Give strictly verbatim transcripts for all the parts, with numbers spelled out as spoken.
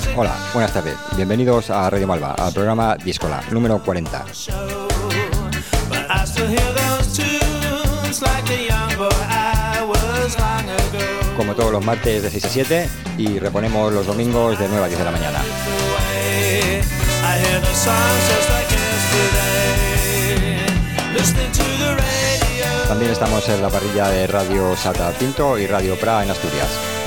Hola, buenas tardes. Bienvenidos a Radio Malva, al programa Discola, número cuarenta. Como todos los martes de seis a siete y reponemos los domingos de nueve a diez de la mañana. También estamos en la parrilla de Radio Sata Pinto y Radio Pra en Asturias.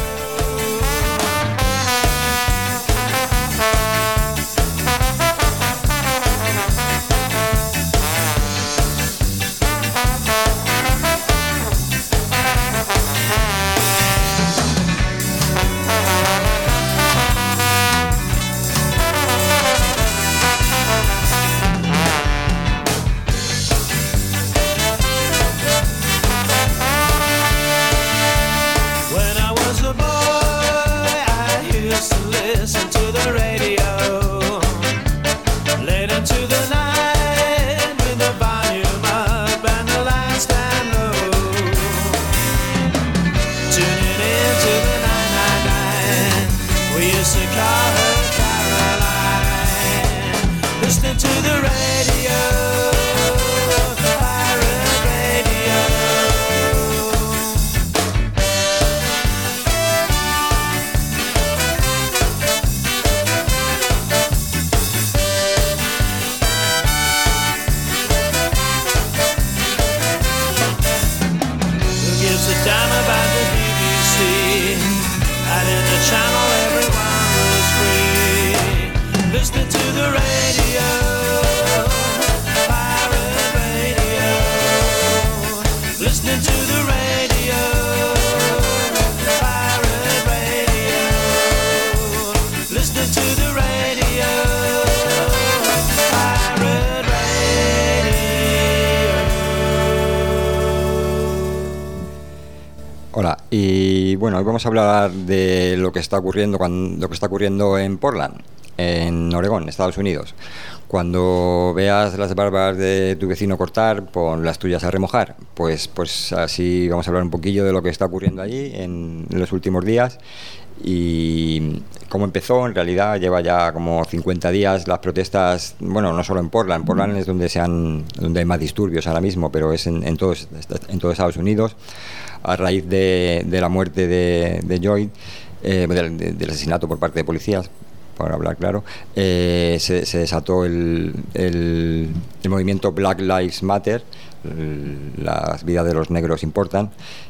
Hola, y bueno, hoy vamos a hablar de lo que está ocurriendo cuando, lo que está ocurriendo en Portland, en Oregón, Estados Unidos. Cuando veas las barbas de tu vecino cortar, pon las tuyas a remojar. Pues, pues así vamos a hablar un poquillo de lo que está ocurriendo allí en los últimos días y cómo empezó. En realidad lleva ya como cincuenta días las protestas, bueno, no solo en Portland. En Portland es donde se han, donde hay más disturbios ahora mismo, pero es en, en, todos, en todo Estados Unidos, a raíz de, de la muerte de, de Joy, eh, del, del asesinato por parte de policías, para hablar claro, eh, se, se desató el, el, el movimiento Black Lives Matter, el, las vidas de los negros importan,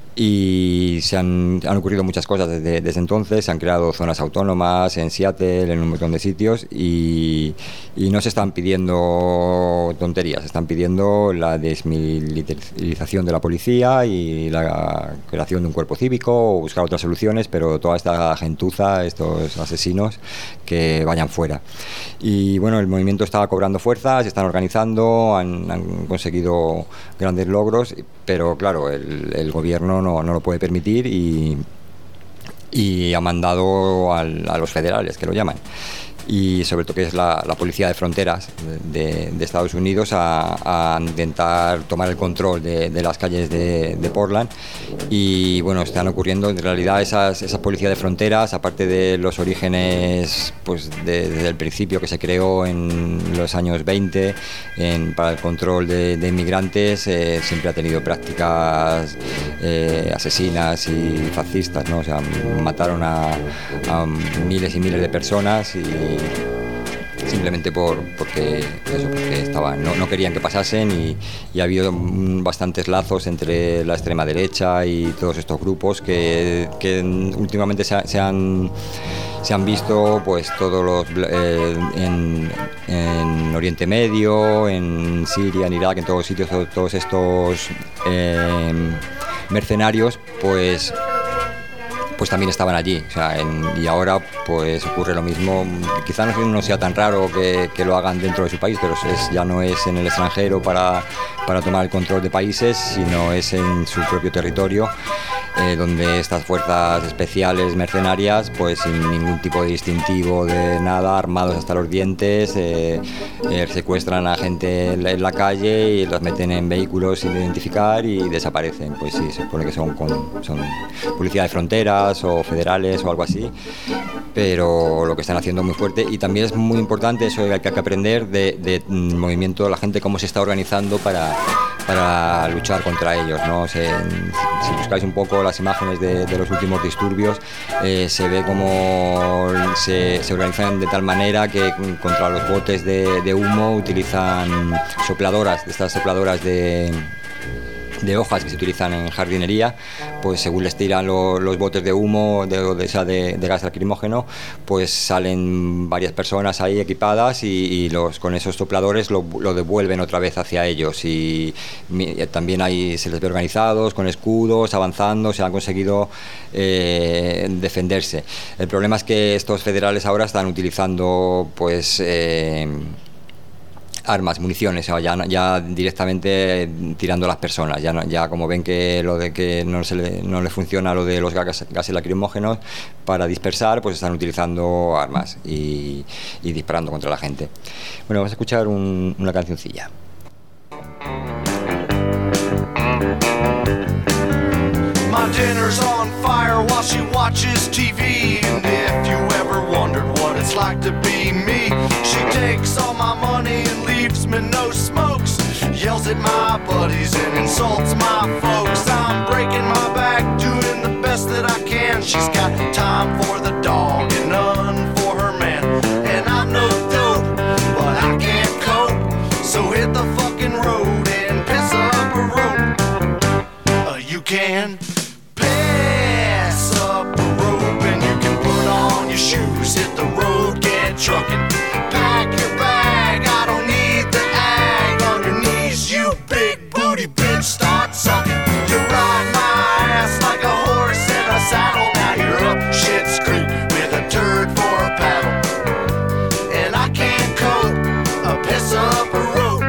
y se han, han ocurrido muchas cosas desde, desde entonces. Se han creado zonas autónomas en Seattle, en un montón de sitios, y, y no se están pidiendo tonterías, se están pidiendo la desmilitarización de la policía y la creación de un cuerpo cívico o buscar otras soluciones, pero toda esta gentuza, estos asesinos, que vayan fuera. Y bueno, el movimiento está cobrando fuerza, se están organizando, han, han conseguido grandes logros, pero claro, el, el gobierno no, no lo puede permitir y, y ha mandado al, a los federales, que lo llaman, y sobre todo que es la, la policía de fronteras de, de Estados Unidos, a, a intentar tomar el control de, de las calles de, de Portland. Y bueno, están ocurriendo en realidad esas, esas policías de fronteras, aparte de los orígenes pues de, desde el principio que se creó en los años veinte en, para el control de, de inmigrantes, eh, siempre ha tenido prácticas eh, asesinas y fascistas, ¿no? O sea, mataron a, a miles y miles de personas y simplemente por porque eso, porque estaban, no, no querían que pasasen, y, y ha habido bastantes lazos entre la extrema derecha y todos estos grupos que, que últimamente se, se han se han visto pues todos los eh, en, en Oriente Medio, en Siria, en Irak, en todos sitios, todos, todos estos eh, mercenarios pues pues también estaban allí, o sea, en, y ahora pues ocurre lo mismo. Quizá no, no sea tan raro que, que lo hagan dentro de su país, pero es, ya no es en el extranjero para, para tomar el control de países, sino es en su propio territorio. eh, donde estas fuerzas especiales mercenarias, pues sin ningún tipo de distintivo de nada, armados hasta los dientes, eh, eh, secuestran a gente en la, en la calle y los meten en vehículos sin identificar y desaparecen. Pues sí, se supone que son, con, son policía de fronteras o federales o algo así, pero lo que están haciendo es muy fuerte. Y también es muy importante eso que hay que aprender de, de movimiento de la gente, cómo se está organizando para, para luchar contra ellos, ¿no? Se, si buscáis un poco las imágenes de, de los últimos disturbios, eh, se ve cómo se, se organizan de tal manera que contra los botes de, de humo utilizan sopladoras, de estas sopladoras de de hojas que se utilizan en jardinería, pues según les tiran lo, los botes de humo de, de, de, de gas lacrimógeno, pues salen varias personas ahí equipadas y, y los, con esos sopladores lo, lo devuelven otra vez hacia ellos. Y mi, también ahí se les ve organizados, con escudos, avanzando, se han conseguido eh, defenderse. El problema es que estos federales ahora están utilizando pues eh, armas, municiones, o ya, ya directamente tirando a las personas, ya, no, ya como ven que lo de que no, se le, no le funciona lo de los gases, gases lacrimógenos para dispersar, pues están utilizando armas y, y disparando contra la gente. Bueno, vamos a escuchar un, una cancioncilla. My dinner's on fire while she watches T V. And if you ever wondered what it's like to be me, she takes all my money and leaves me no smokes. Yells at my buddies and insults my folks. I'm breaking my back, doing the best that I can. She's got time for the dog and none for her man. And I'm no dope, but I can't cope. So hit the fucking road and piss up a rope. Uh, you can pass up a rope and you can put on your shoes, hit the road, get trucking. Pack your bag, I don't need the ag. On your knees, you big booty bitch, start sucking. You ride my ass like a horse in a saddle. Now you're up Shit's Creek with a turd for a paddle. And I can't cope, a piss up a rope.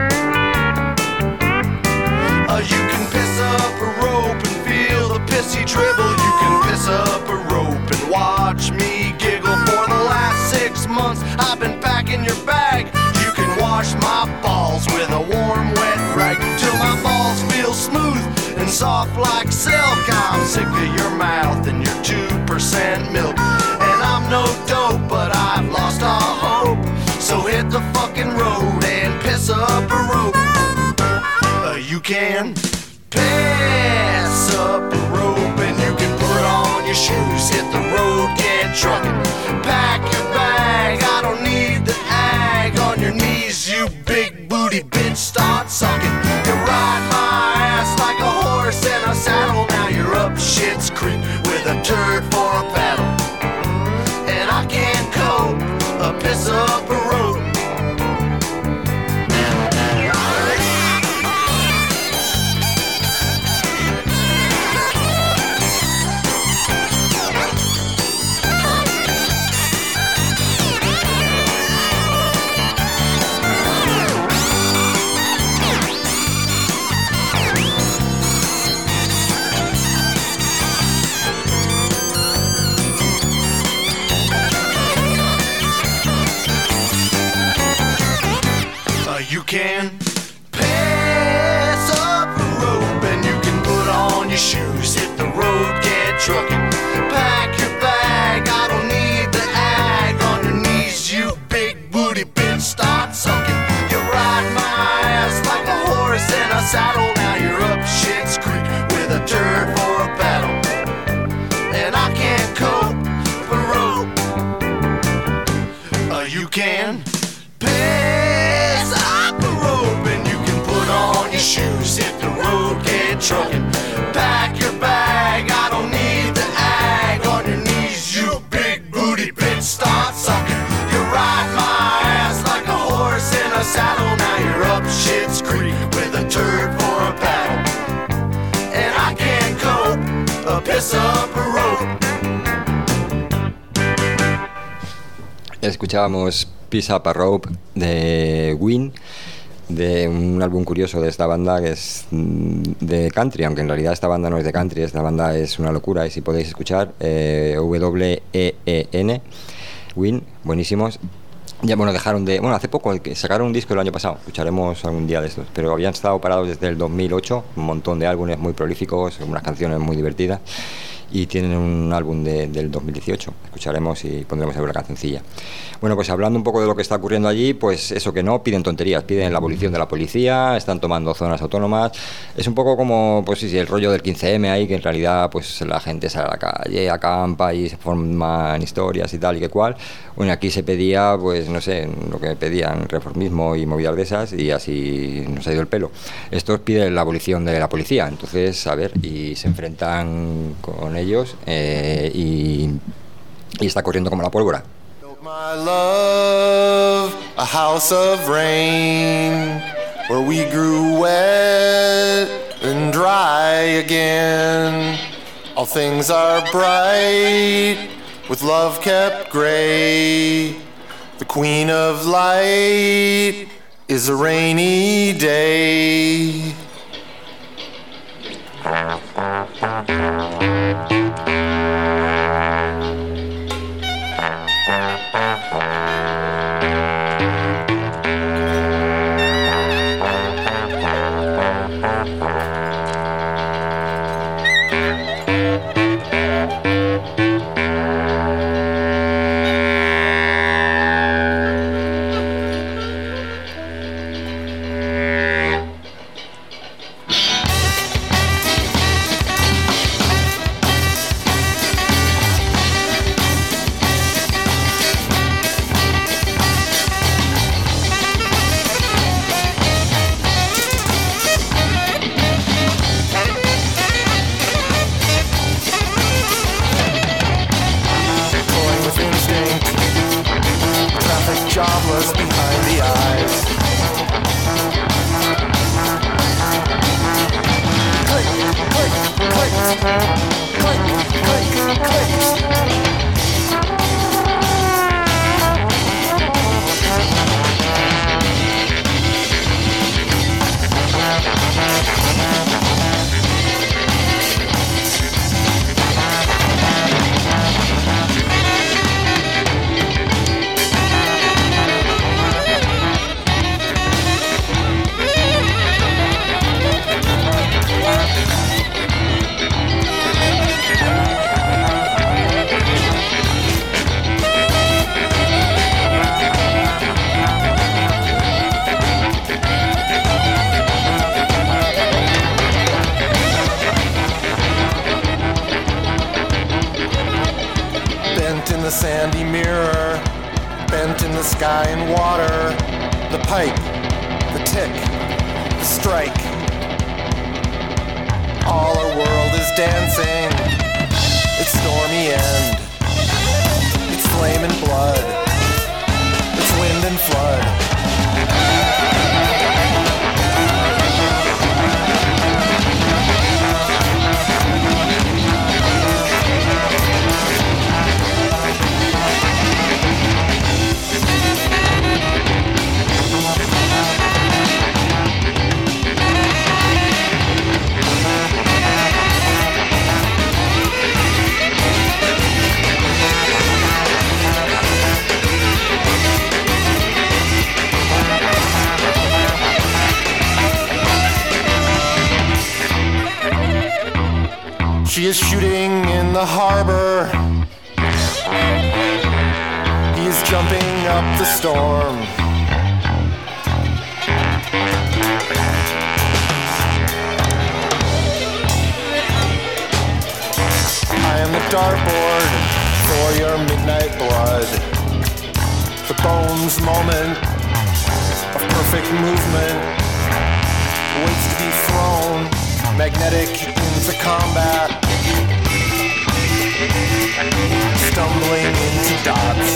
Uh, you can piss up a rope and feel the pissy dribble. You can piss up a rope and watch me giggle. For the last six months I've been packing your bag. You can wash my balls with a warm wet rag till my balls feel smooth and soft like silk. I'm sick of your mouth and your two percent milk. And I'm no dope, but I've lost all hope. So hit the fucking road and piss up a rope. Uh, you can pass up a rope and you can put on your shoes, hit the road, get trucking. Pack your bag, I don't need the ag. On your knees, you big booty bitch, start sucking. You ride my ass like a horse in a saddle. Now you're up Shit's Creek with a turd for a paddle. And I can't cope, a piss up a rope. You can pass up a rope and you can put on your shoes, hit the road, get trucking. Pack your bag, I don't need the ag. On your knees, you big booty bitch, start sucking. You ride my ass like a horse in a saddle. Now you're up Shit's Creek with a turd for a paddle. And I can't cope a rope. Uh, you can pass up a rope and you can put on your shoes, hit the road, get trucking. Pack your bag, I don't need the ag. On your knees, you big booty bitch, start sucking. You ride my ass like a horse in a saddle. Now you're up Shit's Creek with a turd for a paddle. And I can't cope, a piss up a rope. Escuchábamos Piss Up a Rope de Win, de un álbum curioso de esta banda que es de country, aunque en realidad esta banda no es de country, esta banda es una locura y si podéis escuchar, eh, W E E N, Win, buenísimos. Ya, bueno, dejaron de... Bueno, hace poco sacaron un disco el año pasado, escucharemos algún día de estos, pero habían estado parados desde el dos mil ocho, un montón de álbumes muy prolíficos, unas canciones muy divertidas, y tienen un álbum de, del dos mil dieciocho, escucharemos y pondremos alguna cancioncilla. Bueno, pues hablando un poco de lo que está ocurriendo allí, pues eso que no, piden tonterías, piden la abolición de la policía, están tomando zonas autónomas, es un poco como, pues sí, sí, el rollo del quince eme ahí, que en realidad pues la gente sale a la calle, acampa y se forman historias y tal y que cual. Bueno, aquí se pedía, pues no sé, lo que pedían, reformismo y movidas de esas, y así nos ha ido el pelo. Estos piden la abolición de la policía, entonces, a ver, y se enfrentan con ellos eh, y, y está corriendo como la pólvora. My love, a house of rain, where we grew wet and dry again. All things are bright, with love kept gray. The queen of light is a rainy day. She is shooting in the harbor. He is jumping up the storm. I am the dartboard for your midnight blood. The bones moment of perfect movement waits to be thrown, magnetic into combat, stumbling into dots.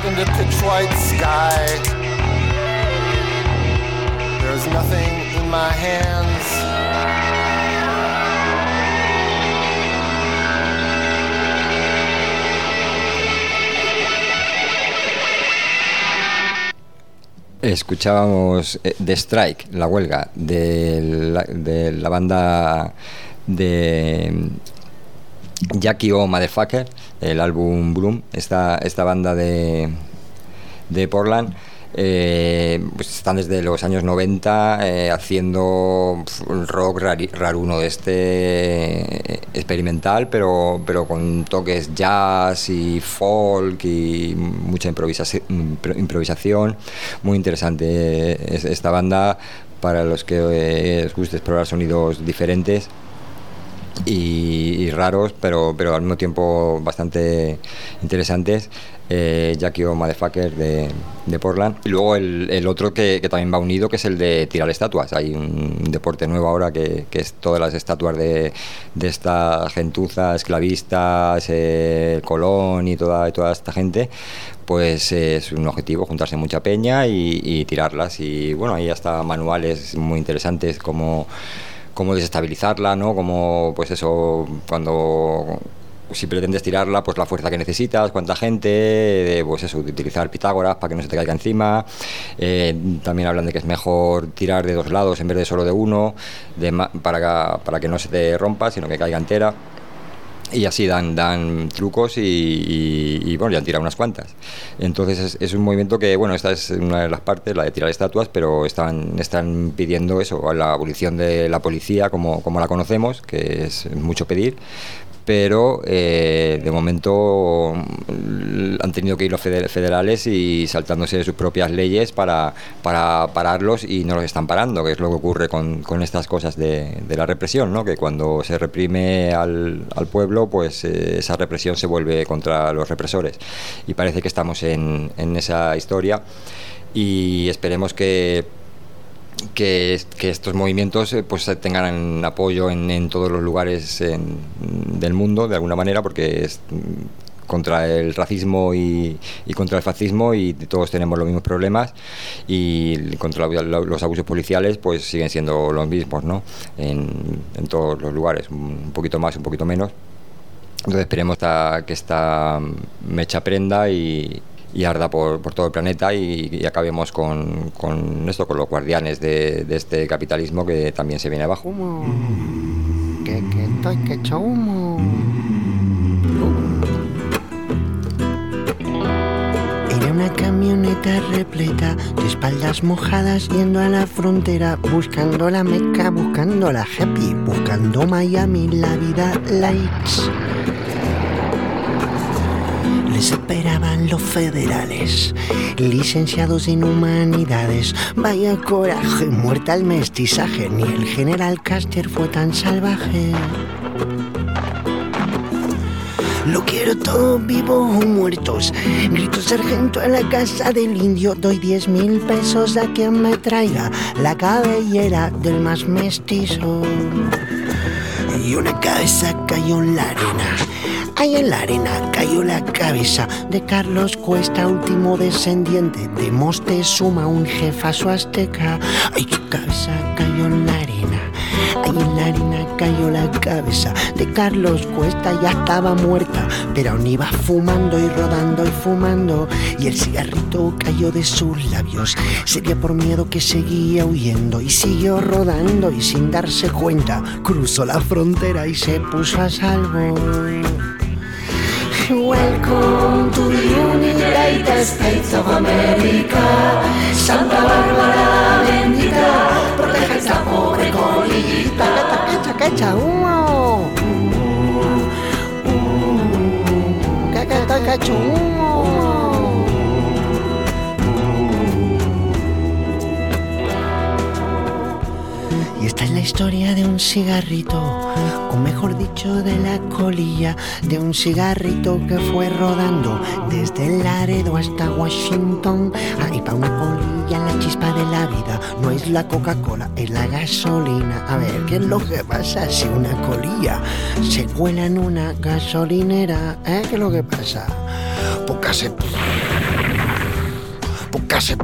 in the pitch white sky. There's nothing in my hands. Escuchábamos The Strike, la huelga de la, de la banda de Jackie O Motherfucker, el álbum Bloom, esta, esta banda de, de Portland. Eh, pues están desde los años noventa eh, haciendo rock rari, raruno de este eh, experimental, pero, pero con toques jazz y folk y mucha improvisación, improvisación. Muy interesante esta banda para los que eh, os guste explorar sonidos diferentes y, y raros, pero, pero al mismo tiempo bastante interesantes. eh, Jackie O Motherfucker de, de Portland. Y luego el, el otro que, que también va unido, que es el de tirar estatuas. Hay un deporte nuevo ahora que, que es todas las estatuas de, de esta gentuza, esclavistas, eh, Colón y toda, toda esta gente. Pues eh, es un objetivo, juntarse mucha peña y, y tirarlas. Y bueno, hay hasta manuales muy interesantes como cómo desestabilizarla, ¿no? Como, pues eso, cuando si pretendes tirarla, pues la fuerza que necesitas, cuánta gente, pues eso, de utilizar Pitágoras para que no se te caiga encima. Eh, también hablan de que es mejor tirar de dos lados en vez de solo de uno, de ma- para, para que no se te rompa, sino que caiga entera. Y así dan, dan trucos y, y, y bueno, ya han tirado unas cuantas. Entonces es, es un movimiento que, bueno, esta es una de las partes, la de tirar estatuas, pero están, están pidiendo eso, la abolición de la policía como, como la conocemos, que es mucho pedir. Pero eh, de momento han tenido que ir los federales y saltándose sus propias leyes para, para pararlos, y no los están parando, que es lo que ocurre con, con estas cosas de, de la represión, ¿no? Que cuando se reprime al, al pueblo, pues eh, esa represión se vuelve contra los represores, y parece que estamos en, en esa historia, y esperemos que Que, que estos movimientos eh, pues tengan apoyo en, en todos los lugares en, del mundo, de alguna manera, porque es contra el racismo y, y contra el fascismo, y todos tenemos los mismos problemas, y contra la, los abusos policiales pues siguen siendo los mismos, ¿no? en, en todos los lugares, un poquito más, un poquito menos. Entonces esperemos ta, que esta mecha prenda y y arda por, por todo el planeta, y, y acabemos con, con esto, con los guardianes de, de este capitalismo que también se viene abajo. Humo. Que, que estoy que echo humo. Era una camioneta repleta de espaldas mojadas yendo a la frontera, buscando la Meca, buscando la happy, buscando Miami, la vida lights. Les esperaban los federales, licenciados en humanidades. Vaya coraje, muerta el mestizaje, ni el general Custer fue tan salvaje. Lo quiero todo vivo o muertos. Grito sargento a la casa del indio. Doy diez mil pesos a quien me traiga la cabellera del más mestizo. Y una cabeza cayó en la arena. Ahí en la arena cayó la cabeza de Carlos Cuesta, último descendiente de Moctezuma, un jefazo azteca. Ay, su cabeza cayó en la arena. Ahí en la arena cayó la cabeza de Carlos Cuesta, ya estaba muerta, pero aún iba fumando y rodando y fumando. Y el cigarrito cayó de sus labios. Sería por miedo que seguía huyendo, y siguió rodando, y sin darse cuenta cruzó la frontera y se puso a salvo. Welcome to the United States of America. Santa Bárbara bendita, protege esta pobre colita. Que echa, que echa humo. Que que echa, que echa humo. Y esta es la historia de un cigarrito, o mejor dicho de la colilla, de un cigarrito que fue rodando desde Laredo hasta Washington. Ahí pa' una colilla la chispa de la vida, no es la Coca-Cola, es la gasolina. A ver, ¿qué es lo que pasa si una colilla se cuela en una gasolinera? ¿Eh? ¿Qué es lo que pasa? Porque hace... época se...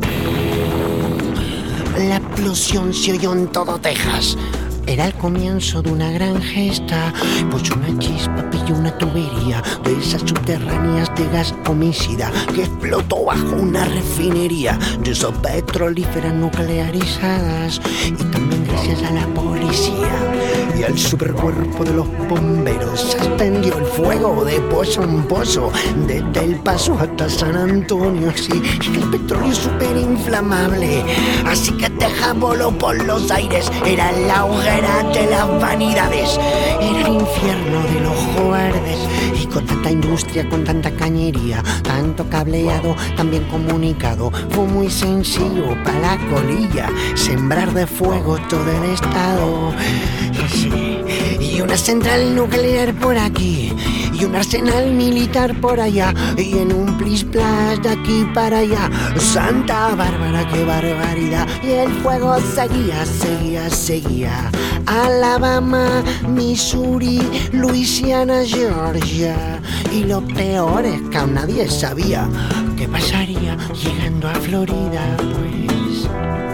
La explosión se oyó en todo Texas. Era el comienzo de una gran gesta, pues una chispa pilló una tubería de esas subterráneas de gas homicida que explotó bajo una refinería de esas petrolíferas nuclearizadas. Y también gracias a la policía y al supercuerpo de los bomberos se extendió el fuego de pozo en pozo, desde El Paso hasta San Antonio. Así que el petróleo es súper inflamable, así que Texas voló por los aires. Era la hoguera de las vanidades, era el infierno del ojo verde. Y con tanta industria, con tanta cañería, tanto cableado, tan bien comunicado, fue muy sencillo para la colilla sembrar de fuego todo el estado. Y, sí, y una central nuclear por aquí, y un arsenal militar por allá, y en un plis plas de aquí para allá. Santa Bárbara, qué barbaridad. Y el fuego seguía, seguía, seguía. Alabama, Missouri, Luisiana, Georgia. Y lo peor es que aún nadie sabía qué pasaría llegando a Florida, pues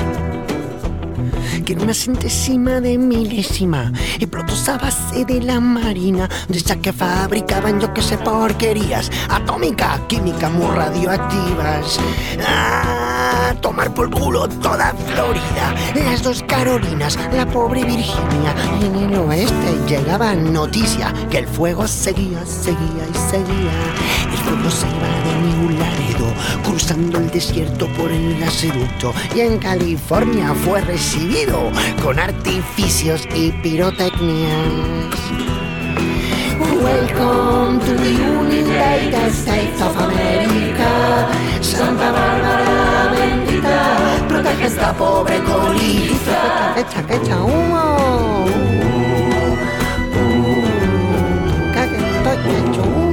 que en una centésima de milésima explotó esa base de la marina, de esa que fabricaban yo que sé porquerías atómicas, químicas muy radioactivas. ¡Ah! Tomar por culo toda Florida, las dos Carolinas, la pobre Virginia. Y en el oeste llegaba noticia que el fuego seguía, seguía y seguía. El fuego se iba de New Laredo, cruzando el desierto por el gasoducto, y en California fue recibido con artificios y pirotecnias. Welcome to the United States of America. Santa Bárbara bendita, protege esta pobre colita. Que echa, que echa humo. Que estoy hecho humo.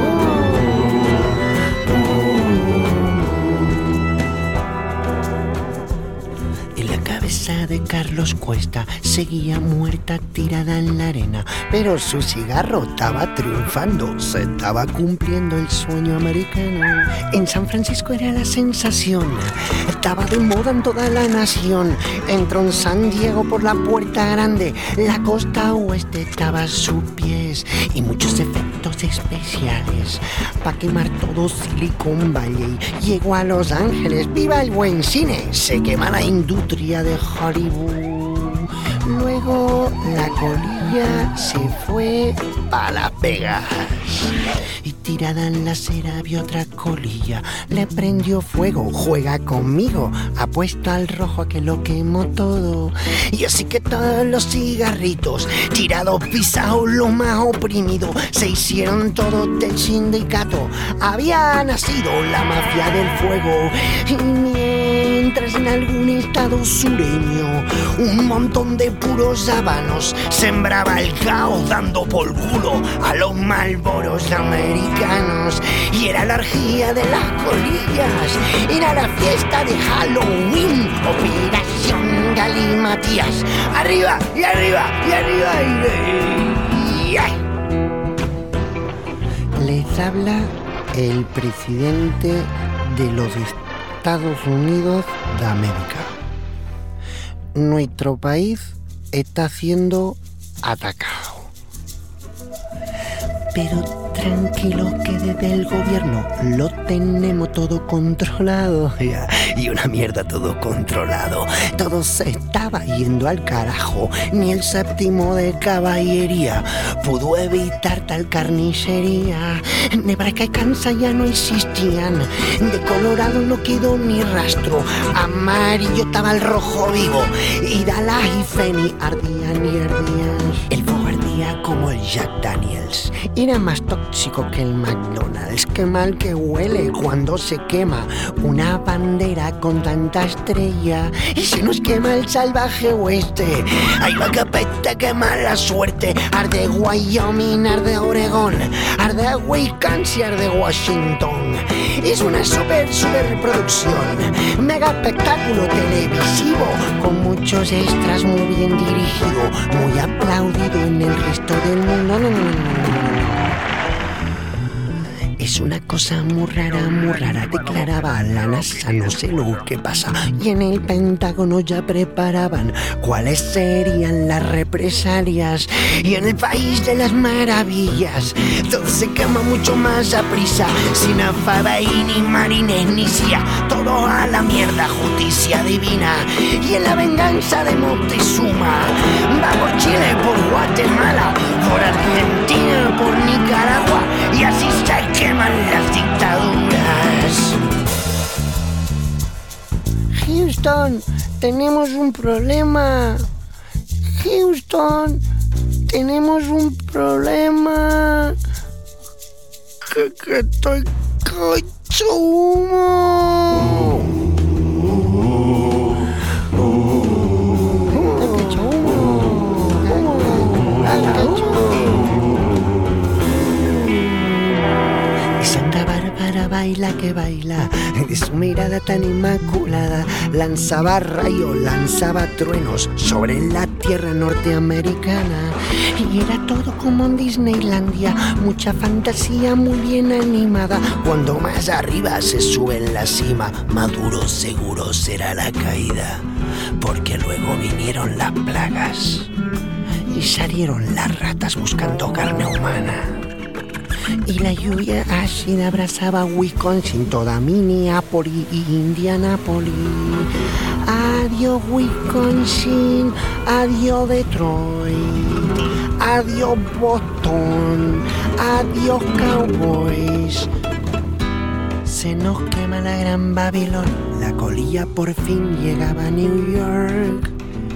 De Carlos Cuesta seguía muerta tirada en la arena, pero su cigarro estaba triunfando, se estaba cumpliendo el sueño americano. En San Francisco era la sensación, estaba de moda en toda la nación. Entró en San Diego por la puerta grande, la costa oeste estaba a sus pies, y muchos efectos especiales para quemar todo Silicon Valley. Llegó a Los Ángeles, viva el buen cine, se quema la industria de Hollywood. Luego la colilla se fue pa' Las Vegas, y tirada en la acera vio otra colilla, le prendió fuego. Juega conmigo, apuesto al rojo a que lo quemó todo. Y así que todos los cigarritos tirados, pisados, los más oprimidos, se hicieron todos del sindicato. Había nacido la mafia del fuego, y mientras en algún estado sureño un montón de puros habanos sembraba el caos, dando por culo a los Marlboros americanos. Y era la orgía de las colillas, era la fiesta de Halloween, Operación Galimatías. Arriba y arriba y arriba y, y, y ay. Les habla el presidente de los Estados Unidos de América. Nuestro país está siendo atacado, pero tranquilo que desde el gobierno lo tenemos todo controlado. Y una mierda todo controlado. Todo se estaba yendo al carajo. Ni el séptimo de caballería pudo evitar tal carnicería. Nebraska y Kansas ya no existían. De Colorado no quedó ni rastro. Amarillo estaba el rojo vivo. Y Dallas y Phoenix ardían y ardían. El fuego ardía como el Jack Daniels. Era más tóxico que el McDonald's. Qué mal que huele cuando se quema una bandera con tanta estrella. Y se nos quema el salvaje oeste. Ay, va que apesta, qué mala suerte. Arde Wyoming, arde Oregón, arde Wisconsin, arde Washington. Es una super, super producción, mega espectáculo televisivo, con muchos extras, muy bien dirigido, muy aplaudido en el resto del mundo. No, no, no, no, no. Es Es una cosa muy rara, muy rara, declaraba la NASA, no sé lo que pasa. Y en el Pentágono ya preparaban cuáles serían las represalias. Y en el país de las maravillas todo se quema mucho más a prisa, sin afada y ni marines ni cia, todo a la mierda, justicia divina. Y en la venganza de Moctezuma va por Chile, por Guatemala, por Argentina, por Nicaragua, y así se queman las dictaduras. Houston, tenemos un problema. Houston, tenemos un problema. Que, que estoy hecho humo. Baila que baila, de su mirada tan inmaculada, lanzaba rayos, lanzaba truenos sobre la tierra norteamericana. Y era todo como en Disneylandia, mucha fantasía muy bien animada. Cuando más arriba se sube en la cima, más duro seguro será la caída, porque luego vinieron las plagas y salieron las ratas buscando carne humana. Y la lluvia ácida abrazaba Wisconsin, toda Minneapolis y Indianapolis. Adiós Wisconsin, adiós Detroit, adiós Boston, adiós Cowboys. Se nos quema la gran Babilón, la colilla por fin llegaba a New York.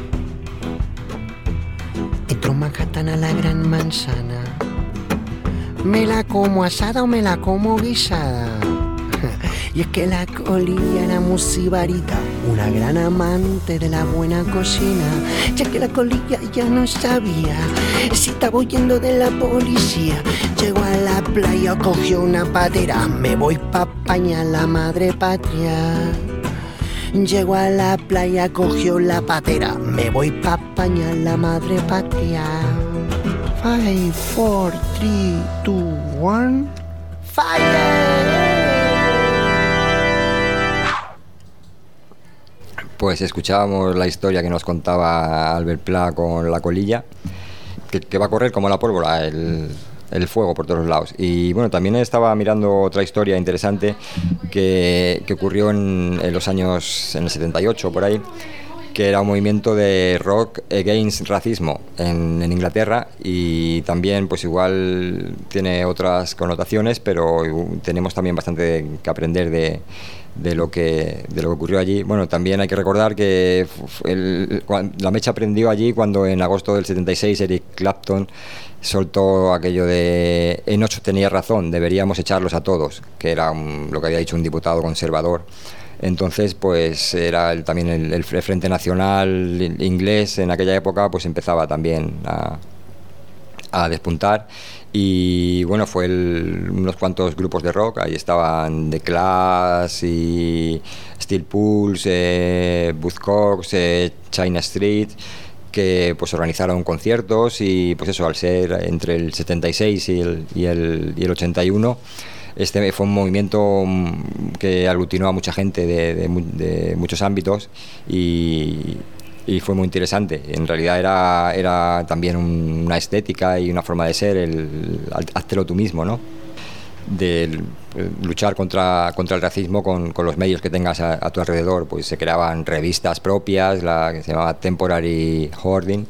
Entró Manhattan a la gran manzana. ¿Me la como asada o me la como guisada? Y es que la colilla era muy sibarita, una gran amante de la buena cocina. Ya que la colilla ya no sabía si estaba huyendo de la policía. Llegó a la playa, cogió una patera, me voy pa' España, la madre patria. Llegó a la playa, cogió la patera, me voy pa' España, la madre patria. Five, four, three, two, one, fire. Pues escuchábamos la historia que nos contaba Albert Pla con la colilla, que, que va a correr como la pólvora, el, el fuego por todos lados. Y bueno, también estaba mirando otra historia interesante que, que ocurrió en, en los años, en el setenta y ocho, por ahí, que era un movimiento de rock against racismo en, en Inglaterra, y también pues igual tiene otras connotaciones, pero tenemos también bastante que aprender de, de, lo, que, de lo que ocurrió allí. Bueno, también hay que recordar que el, la mecha prendió allí cuando en agosto del setenta y seis Eric Clapton soltó aquello de Enoch tenía razón, deberíamos echarlos a todos, que era un, lo que había dicho un diputado conservador. Entonces, pues era el, también el, el Frente Nacional inglés en aquella época, pues empezaba también a, a despuntar. Y bueno, fue el, unos cuantos grupos de rock, ahí estaban The Clash y Steel Pulse, eh, Buzzcocks, eh, China Street, que pues organizaron conciertos. Y pues eso, al ser entre el setenta y seis y el, y el, y el ochenta y uno, este fue un movimiento que aglutinó a mucha gente de, de, de muchos ámbitos, y, y fue muy interesante. En realidad era, era también un, una estética y una forma de ser, el háztelo tú mismo, ¿no? De luchar contra, contra el racismo con, con los medios que tengas a, a tu alrededor. Pues se creaban revistas propias, la que se llamaba Temporary Hoarding,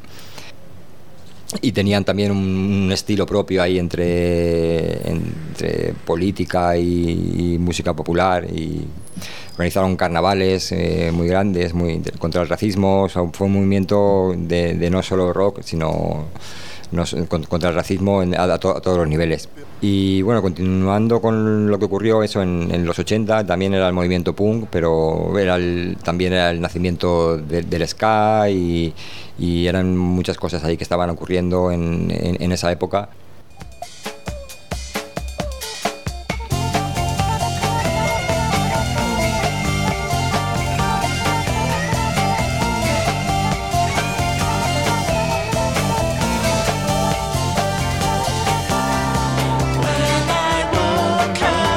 y tenían también un, un estilo propio ahí entre, entre política y, y música popular, y organizaron carnavales eh, muy grandes muy, de, contra el racismo. O sea, fue un movimiento de, de no solo rock, sino no, contra el racismo en, a, a, to, a todos los niveles. Y bueno, continuando con lo que ocurrió eso en, en los ochenta, también era el movimiento punk, pero era el, también era el nacimiento de, del ska, y, y eran muchas cosas ahí que estaban ocurriendo en, en, en esa época. When I woke up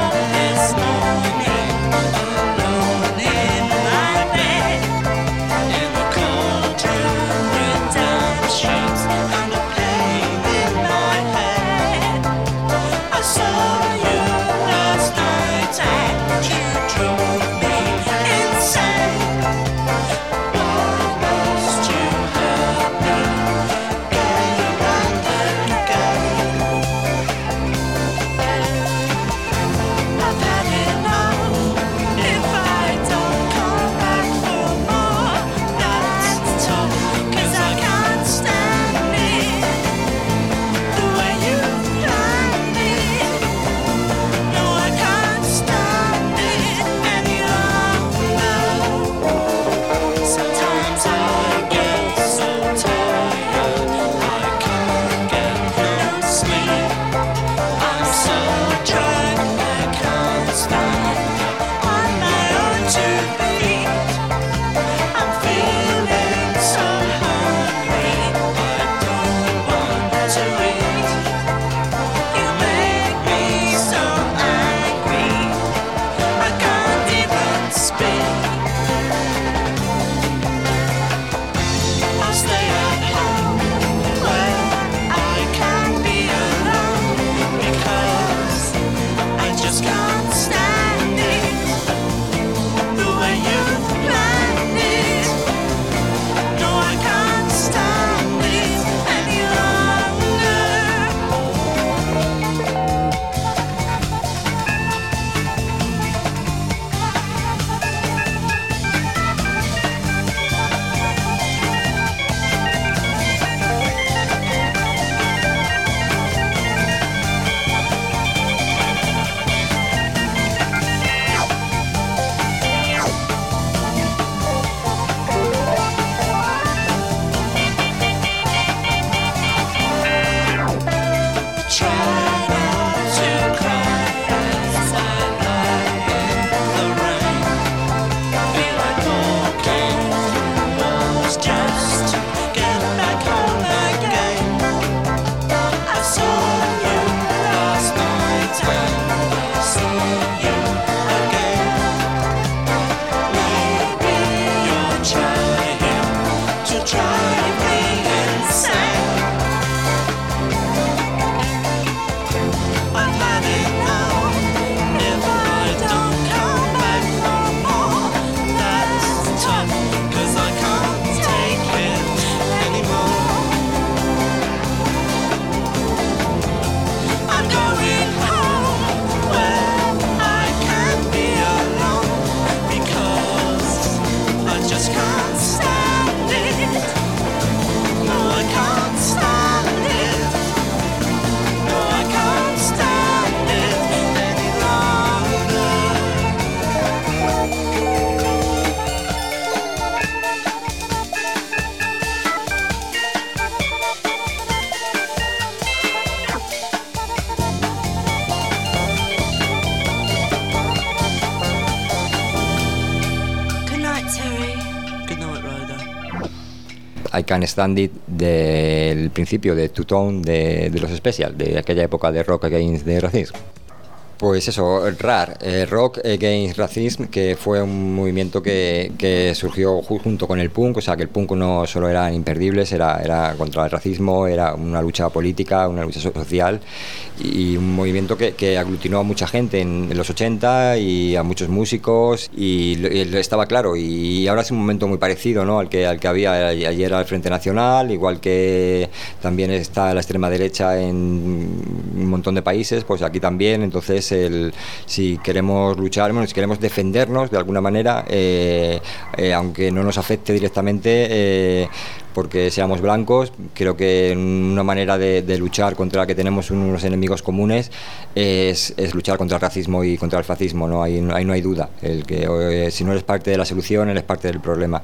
I Can't Stand It del principio de Two Tone de, de los Special, de aquella época de Rock Against the Racism. Pues eso, R A R, eh, Rock Against Racism, que fue un movimiento que, que surgió junto con el punk, o sea que el punk no solo eran imperdibles, era, era contra el racismo, era una lucha política, una lucha social, y un movimiento que, que aglutinó a mucha gente en, en los ochenta y a muchos músicos, y, y estaba claro, y ahora es un momento muy parecido, ¿no?, al que, al que había ayer al Frente Nacional, igual que también está la extrema derecha en un montón de países, pues aquí también. Entonces El, si queremos luchar, bueno, si queremos defendernos de alguna manera, eh, eh, aunque no nos afecte directamente, eh, porque seamos blancos, creo que una manera de, de luchar contra la que tenemos unos enemigos comunes es, es luchar contra el racismo y contra el fascismo, ¿no? Ahí, ahí no hay duda. El que eh, si no eres parte de la solución, eres parte del problema.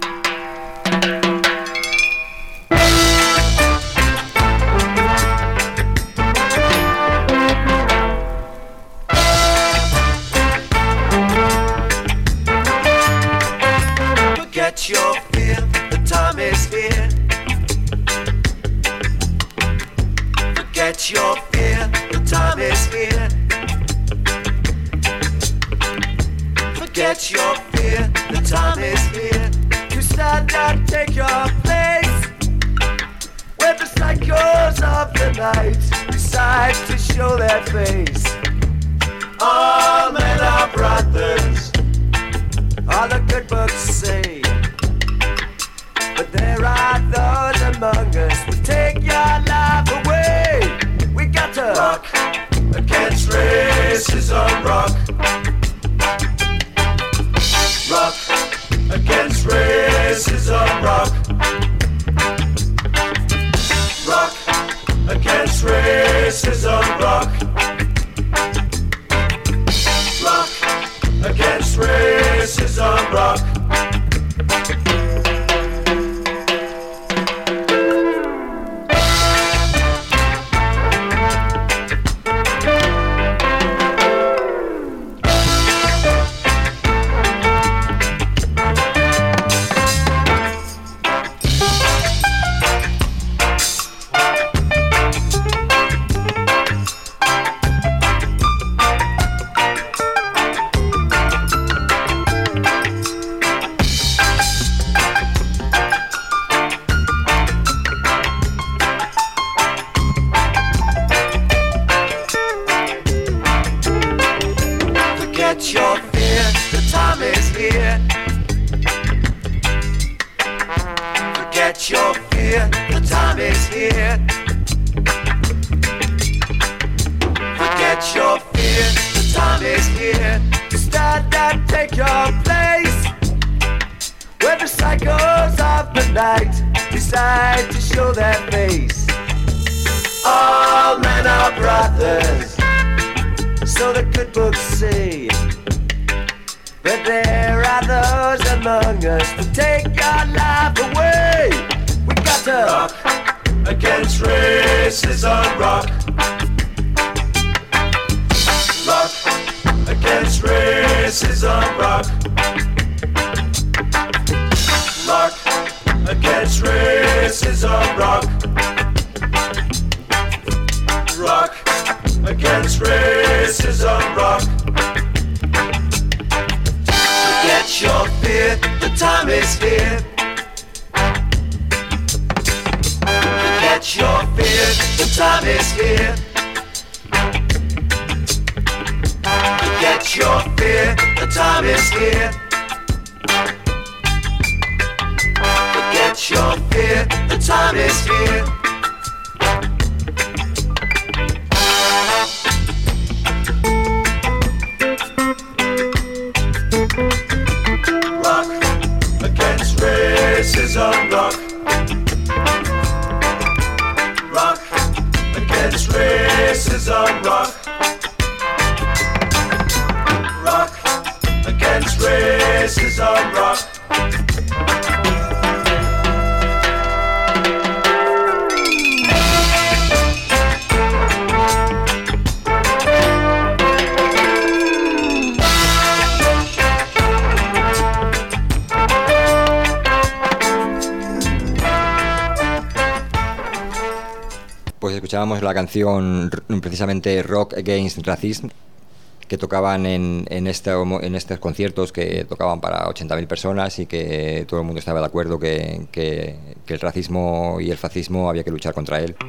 Your fear, the time is here. Forget your fear, the time is here. Forget your fear, the time is here. You stand and take your place, where the psychos of the night decide to show their face. All men are brothers, all the good books say. But there are those among us who take your life away. We got to rock against racism, rock. Rock against racism, rock. Rock against racism, rock. Rock against racism, rock. escuchábamos la canción precisamente Rock Against Racism, que tocaban en, en, este, en estos conciertos que tocaban para ochenta mil personas y que todo el mundo estaba de acuerdo que, que, que el racismo y el fascismo había que luchar contra él.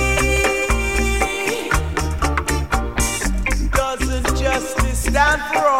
Stand for all.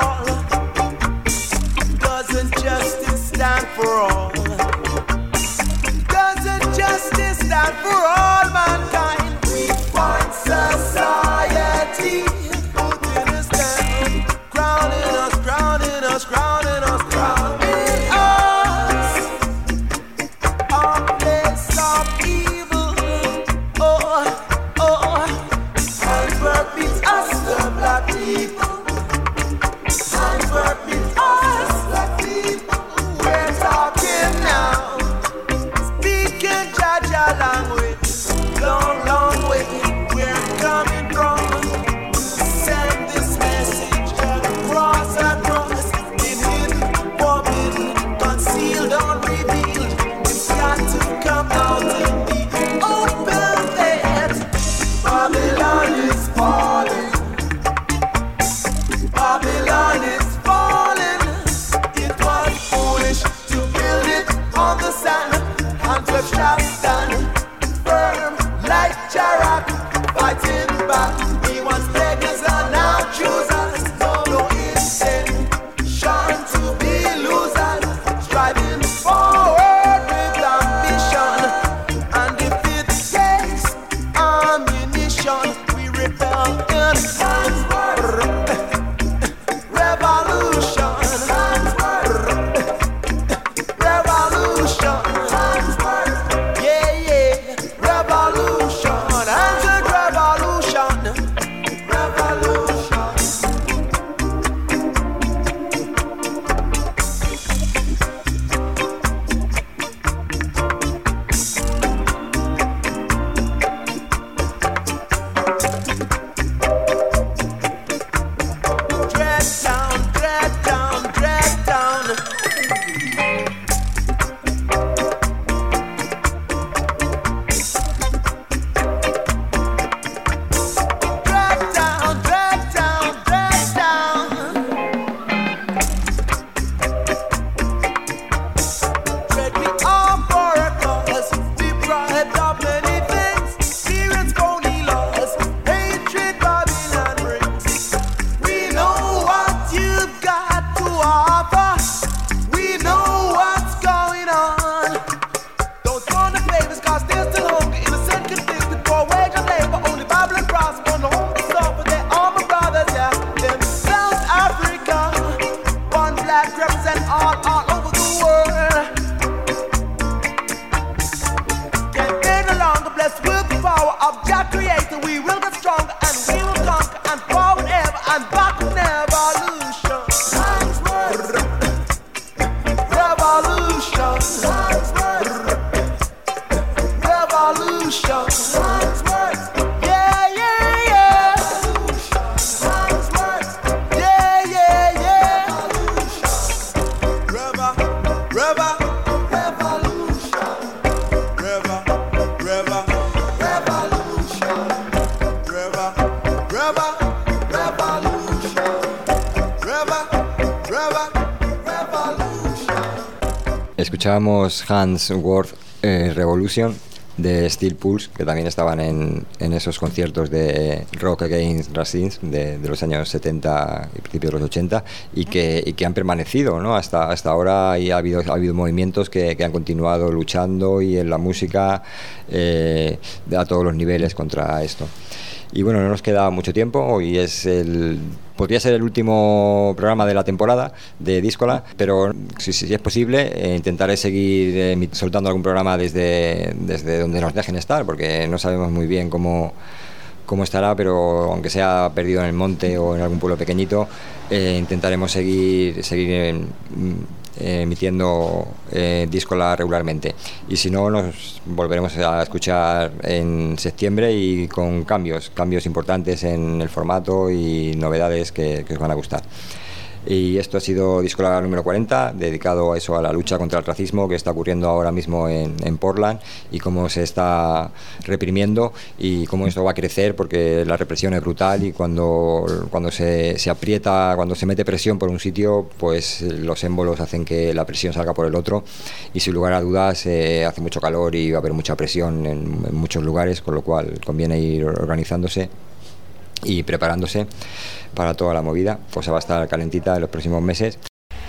Escuchábamos Hans Worth eh, Revolution de Steel Pulse, que también estaban en, en esos conciertos de Rock Against Racism de, de los años setenta y principios de los ochenta, y que, y que han permanecido, ¿no? hasta, hasta ahora, y ha habido, ha habido movimientos que, que han continuado luchando y en la música eh, a todos los niveles contra esto. Y bueno, no nos queda mucho tiempo, hoy es el... podría ser el último programa de la temporada de Díscola, pero si, si es posible eh, intentaré seguir eh, soltando algún programa desde, desde donde nos dejen estar, porque no sabemos muy bien cómo, cómo estará, pero aunque sea perdido en el monte o en algún pueblo pequeñito, eh, intentaremos seguir, seguir eh, eh, emitiendo eh, Díscola regularmente. Y si no, nos volveremos a escuchar en septiembre y con cambios, cambios importantes en el formato y novedades que, que os van a gustar. Y esto ha sido Díscola número cuarenta, dedicado a eso, a la lucha contra el racismo que está ocurriendo ahora mismo en, en Portland, y cómo se está reprimiendo y cómo esto va a crecer, porque la represión es brutal, y cuando, cuando se, se aprieta, cuando se mete presión por un sitio, pues los émbolos hacen que la presión salga por el otro, y sin lugar a dudas eh, hace mucho calor y va a haber mucha presión en, en muchos lugares, con lo cual conviene ir organizándose y preparándose para toda la movida. Cosa va a estar calentita en los próximos meses.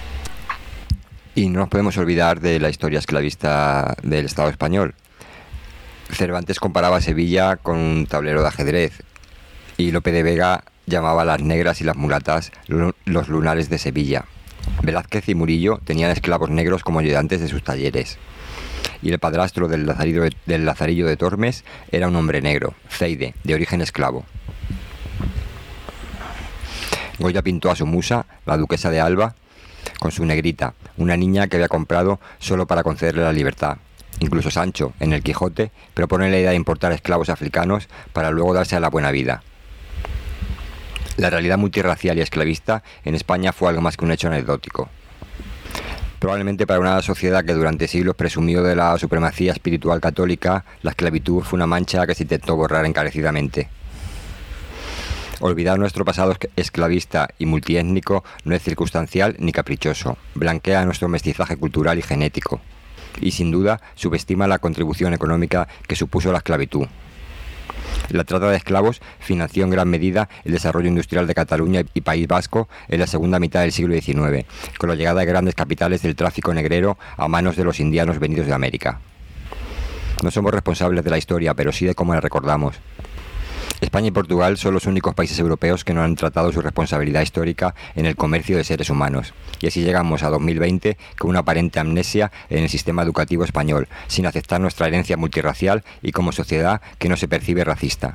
Y no nos podemos olvidar de la historia esclavista del Estado español. Cervantes comparaba Sevilla con un tablero de ajedrez, y Lope de Vega llamaba a las negras y las mulatas los lunares de Sevilla. Velázquez y Murillo tenían esclavos negros como ayudantes de sus talleres. Y el padrastro del Lazarillo de, del Lazarillo de Tormes era un hombre negro, Zeide, de origen esclavo. Goya pintó a su musa, la duquesa de Alba, con su negrita, una niña que había comprado solo para concederle la libertad. Incluso Sancho, en el Quijote, propone la idea de importar esclavos africanos para luego darse a la buena vida. La realidad multirracial y esclavista en España fue algo más que un hecho anecdótico. Probablemente para una sociedad que durante siglos presumió de la supremacía espiritual católica, la esclavitud fue una mancha que se intentó borrar encarecidamente. Olvidar nuestro pasado esclavista y multiétnico no es circunstancial ni caprichoso, blanquea nuestro mestizaje cultural y genético, y sin duda subestima la contribución económica que supuso la esclavitud. La trata de esclavos financió en gran medida el desarrollo industrial de Cataluña y País Vasco en la segunda mitad del siglo diecinueve, con la llegada de grandes capitales del tráfico negrero a manos de los indianos venidos de América. No somos responsables de la historia, pero sí de cómo la recordamos. España y Portugal son los únicos países europeos que no han tratado su responsabilidad histórica en el comercio de seres humanos. Y así llegamos a dos mil veinte con una aparente amnesia en el sistema educativo español, sin aceptar nuestra herencia multirracial y como sociedad que no se percibe racista.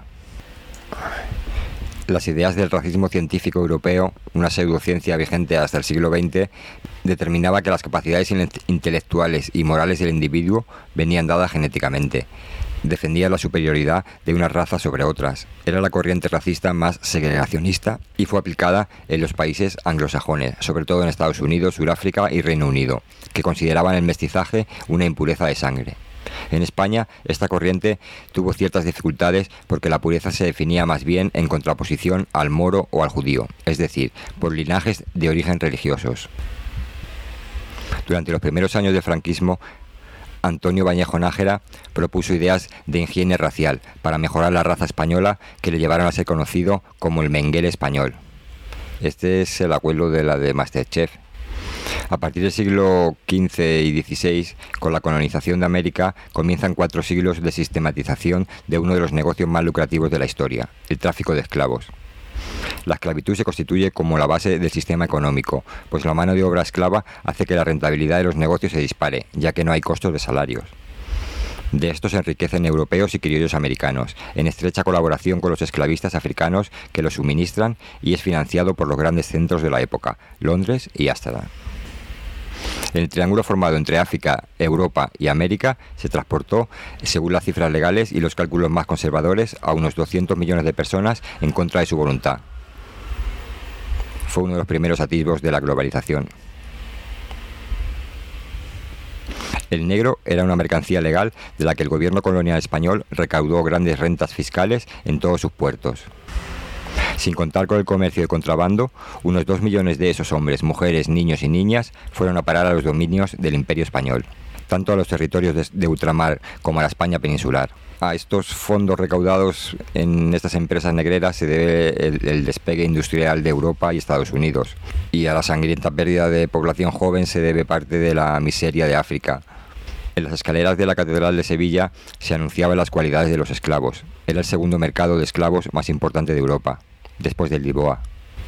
Las ideas del racismo científico europeo, una pseudociencia vigente hasta el siglo veinte, determinaba que las capacidades intelectuales y morales del individuo venían dadas genéticamente. Defendía la superioridad de unas razas sobre otras. Era la corriente racista más segregacionista y fue aplicada en los países anglosajones, sobre todo en Estados Unidos, Sudáfrica y Reino Unido, que consideraban el mestizaje una impureza de sangre. En España, esta corriente tuvo ciertas dificultades porque la pureza se definía más bien en contraposición al moro o al judío, es decir, por linajes de origen religiosos. Durante los primeros años del franquismo, Antonio Bañejo Nájera propuso ideas de higiene racial para mejorar la raza española que le llevaron a ser conocido como el Mengele español. Este es el abuelo de la de MasterChef. A partir del siglo quince y dieciséis, con la colonización de América, comienzan cuatro siglos de sistematización de uno de los negocios más lucrativos de la historia, el tráfico de esclavos. La esclavitud se constituye como la base del sistema económico, pues la mano de obra esclava hace que la rentabilidad de los negocios se dispare, ya que no hay costos de salarios. De esto se enriquecen europeos y criollos americanos, en estrecha colaboración con los esclavistas africanos que los suministran, y es financiado por los grandes centros de la época, Londres y Ámsterdam. El triángulo formado entre África, Europa y América se transportó, según las cifras legales y los cálculos más conservadores, a unos doscientos millones de personas en contra de su voluntad. Fue uno de los primeros atisbos de la globalización. El negro era una mercancía legal de la que el gobierno colonial español recaudó grandes rentas fiscales en todos sus puertos. Sin contar con el comercio de contrabando, unos dos millones de esos hombres, mujeres, niños y niñas fueron a parar a los dominios del Imperio Español, tanto a los territorios de, de ultramar como a la España peninsular. A estos fondos recaudados en estas empresas negreras se debe el, el despegue industrial de Europa y Estados Unidos, y a la sangrienta pérdida de población joven se debe parte de la miseria de África. En las escaleras de la Catedral de Sevilla se anunciaban las cualidades de los esclavos. Era el segundo mercado de esclavos más importante de Europa, después del Lisboa.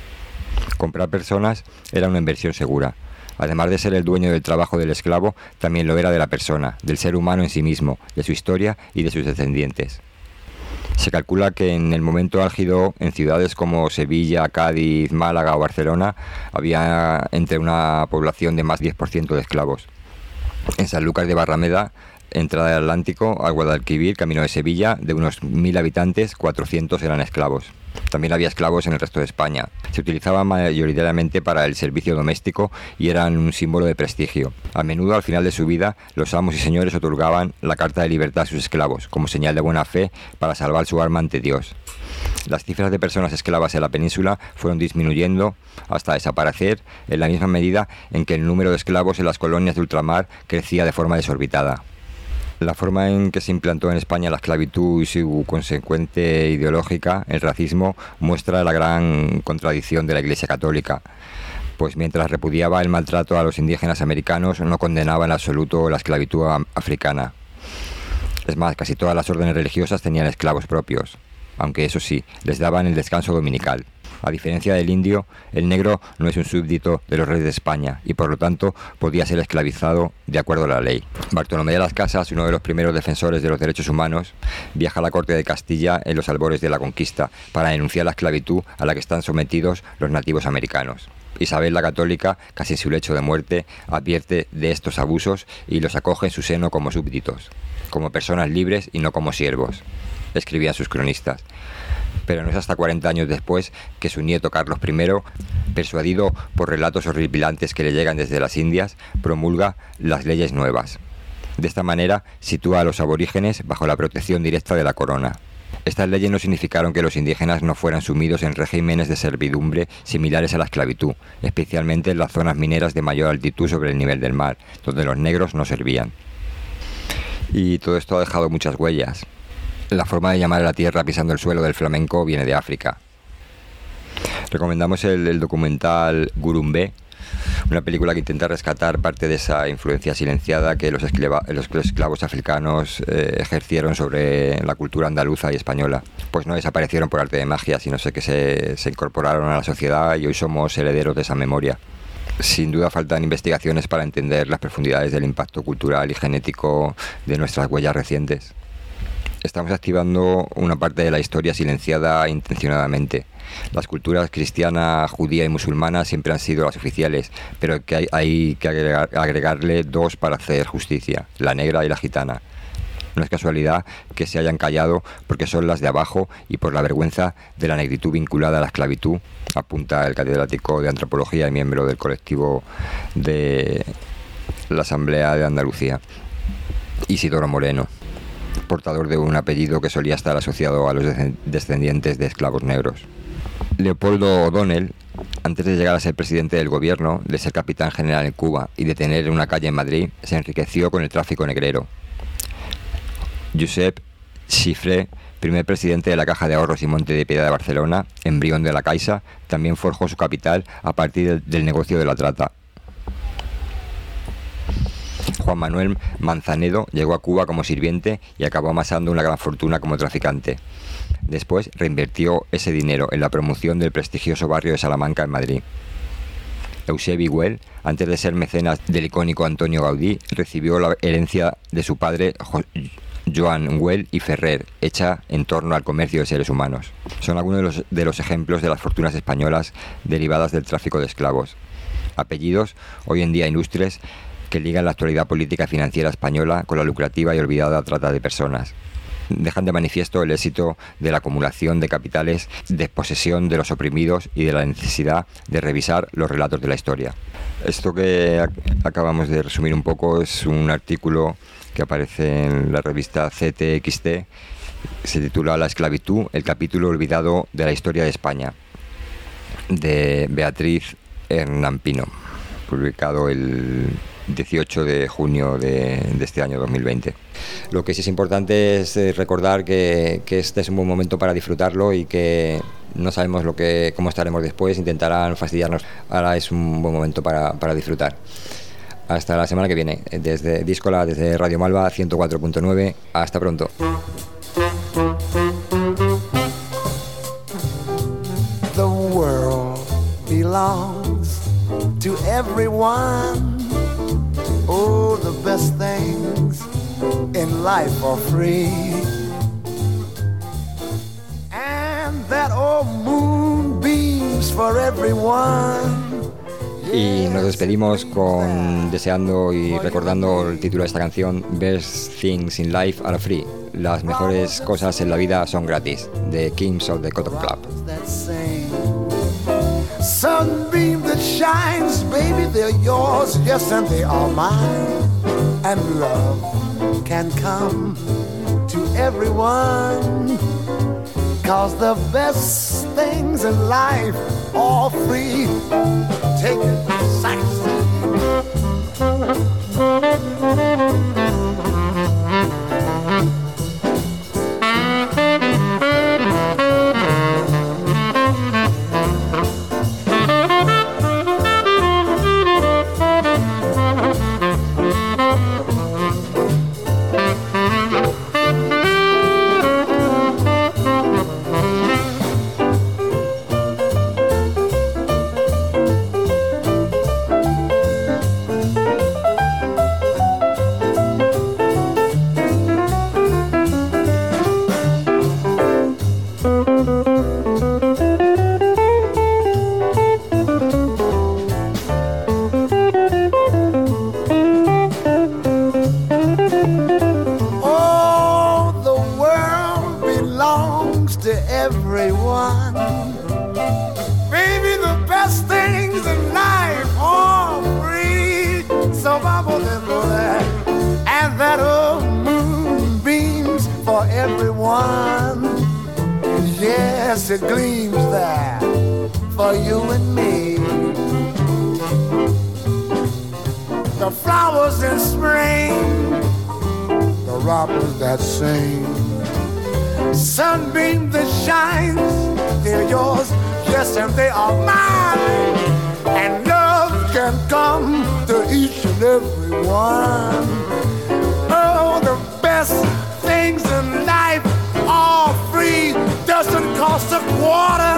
Comprar personas era una inversión segura. Además de ser el dueño del trabajo del esclavo, también lo era de la persona, del ser humano en sí mismo, de su historia y de sus descendientes. Se calcula que en el momento álgido, en ciudades como Sevilla, Cádiz, Málaga o Barcelona, había entre una población de más diez por ciento de esclavos. En Sanlúcar de Barrameda, entrada del Atlántico, al Guadalquivir, camino de Sevilla, de unos mil habitantes, cuatrocientos eran esclavos. También había esclavos en el resto de España. Se utilizaban mayoritariamente para el servicio doméstico y eran un símbolo de prestigio. A menudo, al final de su vida, los amos y señores otorgaban la carta de libertad a sus esclavos, como señal de buena fe para salvar su alma ante Dios. Las cifras de personas esclavas en la península fueron disminuyendo hasta desaparecer en la misma medida en que el número de esclavos en las colonias de ultramar crecía de forma desorbitada. La forma en que se implantó en España la esclavitud y su consecuente ideológica, el racismo, muestra la gran contradicción de la Iglesia Católica, pues mientras repudiaba el maltrato a los indígenas americanos, no condenaba en absoluto la esclavitud africana. Es más, casi todas las órdenes religiosas tenían esclavos propios, aunque eso sí, les daban el descanso dominical. A diferencia del indio, el negro no es un súbdito de los reyes de España y por lo tanto podía ser esclavizado de acuerdo a la ley. Bartolomé de las Casas, uno de los primeros defensores de los derechos humanos, viaja a la corte de Castilla en los albores de la conquista para denunciar la esclavitud a la que están sometidos los nativos americanos. Isabel la Católica, casi en su lecho de muerte, advierte de estos abusos y los acoge en su seno como súbditos, como personas libres y no como siervos, escribían sus cronistas. Pero no es hasta cuarenta años después que su nieto Carlos primero, persuadido por relatos horripilantes que le llegan desde las Indias, promulga las leyes nuevas. De esta manera sitúa a los aborígenes bajo la protección directa de la corona. Estas leyes no significaron que los indígenas no fueran sumidos en regímenes de servidumbre similares a la esclavitud, especialmente en las zonas mineras de mayor altitud sobre el nivel del mar, donde los negros no servían. Y todo esto ha dejado muchas huellas. La forma de llamar a la tierra pisando el suelo del flamenco viene de África. Recomendamos el, el documental Gurumbe, una película que intenta rescatar parte de esa influencia silenciada que los, esclava, los esclavos africanos eh, ejercieron sobre la cultura andaluza y española. Pues no desaparecieron por arte de magia, sino que se, se incorporaron a la sociedad y hoy somos herederos de esa memoria. Sin duda faltan investigaciones para entender las profundidades del impacto cultural y genético de nuestras huellas recientes. Estamos activando una parte de la historia silenciada intencionadamente. Las culturas cristiana, judía y musulmana siempre han sido las oficiales, pero que hay, hay que agregar, agregarle dos para hacer justicia, la negra y la gitana. No es casualidad que se hayan callado porque son las de abajo y por la vergüenza de la negritud vinculada a la esclavitud, apunta el catedrático de antropología y miembro del colectivo de la Asamblea de Andalucía, Isidoro Moreno, portador de un apellido que solía estar asociado a los descendientes de esclavos negros. Leopoldo O'Donnell, antes de llegar a ser presidente del gobierno, de ser capitán general en Cuba y de tener una calle en Madrid, se enriqueció con el tráfico negrero. Josep Xifré, primer presidente de la Caja de Ahorros y Monte de Piedad de Barcelona, embrión de la Caixa, también forjó su capital a partir del negocio de la trata. Juan Manuel Manzanedo llegó a Cuba como sirviente y acabó amasando una gran fortuna como traficante. Después reinvirtió ese dinero en la promoción del prestigioso barrio de Salamanca en Madrid. Eusebi Güell, antes de ser mecenas del icónico Antonio Gaudí, recibió la herencia de su padre Joan Güell y Ferrer, hecha en torno al comercio de seres humanos. Son algunos de los, de los ejemplos de las fortunas españolas derivadas del tráfico de esclavos. Apellidos, hoy en día ilustres, que ligan la actualidad política y financiera española con la lucrativa y olvidada trata de personas. Dejan de manifiesto el éxito de la acumulación de capitales, desposesión de los oprimidos y de la necesidad de revisar los relatos de la historia. Esto que ac- acabamos de resumir un poco es un artículo que aparece en la revista C T X T Se titula La esclavitud, el capítulo olvidado de la historia de España, de Beatriz Hernán Pino, publicado el dieciocho de junio de, de este año dos mil veinte. Lo que sí es importante es recordar que, que este es un buen momento para disfrutarlo y que no sabemos lo que, cómo estaremos después, intentarán fastidiarnos. Ahora es un buen momento para, para disfrutar. Hasta la semana que viene, desde Díscola, desde Radio Malva ciento cuatro punto nueve. Hasta pronto. The world belongs to everyone. Oh, the best things in life are free. And that old moon beams for everyone. Y nos despedimos con deseando y recordando el título de esta canción, Best Things in Life Are Free. Las mejores cosas en la vida son gratis, de Kings of the Cotton Club. Sunbeam that shines, baby, they're yours, yes, and they are mine. And love can come to everyone, 'cause the best things in life are free. Take it, sax. It gleams there for you and me. The flowers in spring, the robins that sing, sunbeam that shines, they're yours, yes, and they are mine. And love can come to each and every one. Oh, the best things in life are free. Doesn't cost a quarter.